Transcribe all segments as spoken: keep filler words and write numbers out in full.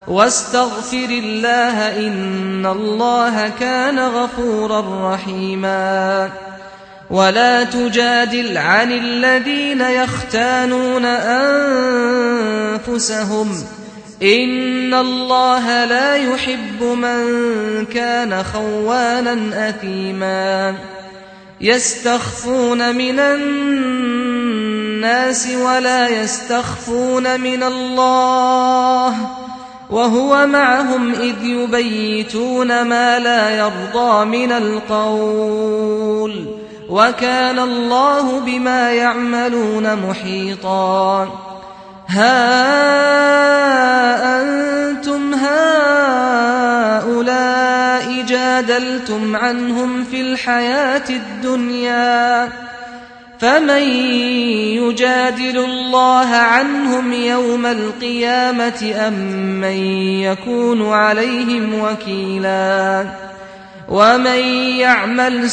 واستغفر الله إن الله كان غفورا رحيما. ولا تجادل عن الذين يختانون أنفسهم إن الله لا يحب من كان خوانا أثيما. يستخفون من الناس ولا يستخفون من الله وهو معهم إذ يبيتون ما لا يرضى من القول وكان الله بما يعملون محيطا. ها أنتم هؤلاء جادلتم عنهم في الحياة الدنيا فمن يجادل الله عنهم يوم القيامة أم من يكون عليهم وكيلا. ومن يعمل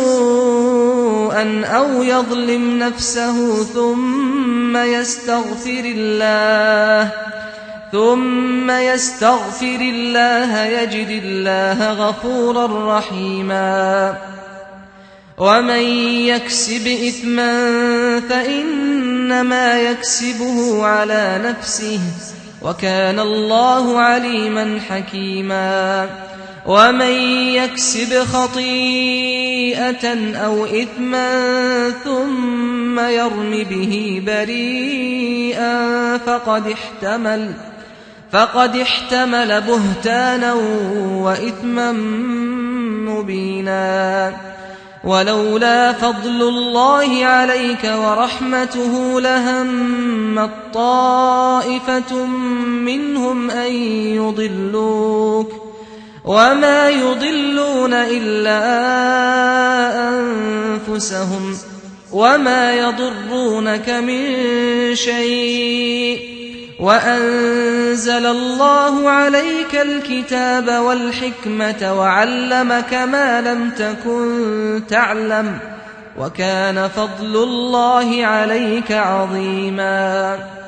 سوءا أو يظلم نفسه ثم يستغفر الله ثم يستغفر الله يجد الله غفورا رحيما. ومن يكسب إثما فإنما يكسبه على نفسه وكان الله عليما حكيما. ومن يكسب خطيئة أو إثما ثم يرم به بريئا فقد احتمل فقد احتمل بهتانا وإثما مبينا. ولولا فضل الله عليك ورحمته لهمت طائفة منهم أن يضلوك وما يضلون إلا أنفسهم وما يضرونك من شيء وأنزل الله عليك الكتاب والحكمة وعلمك ما لم تكن تعلم وكان فضل الله عليك عظيما.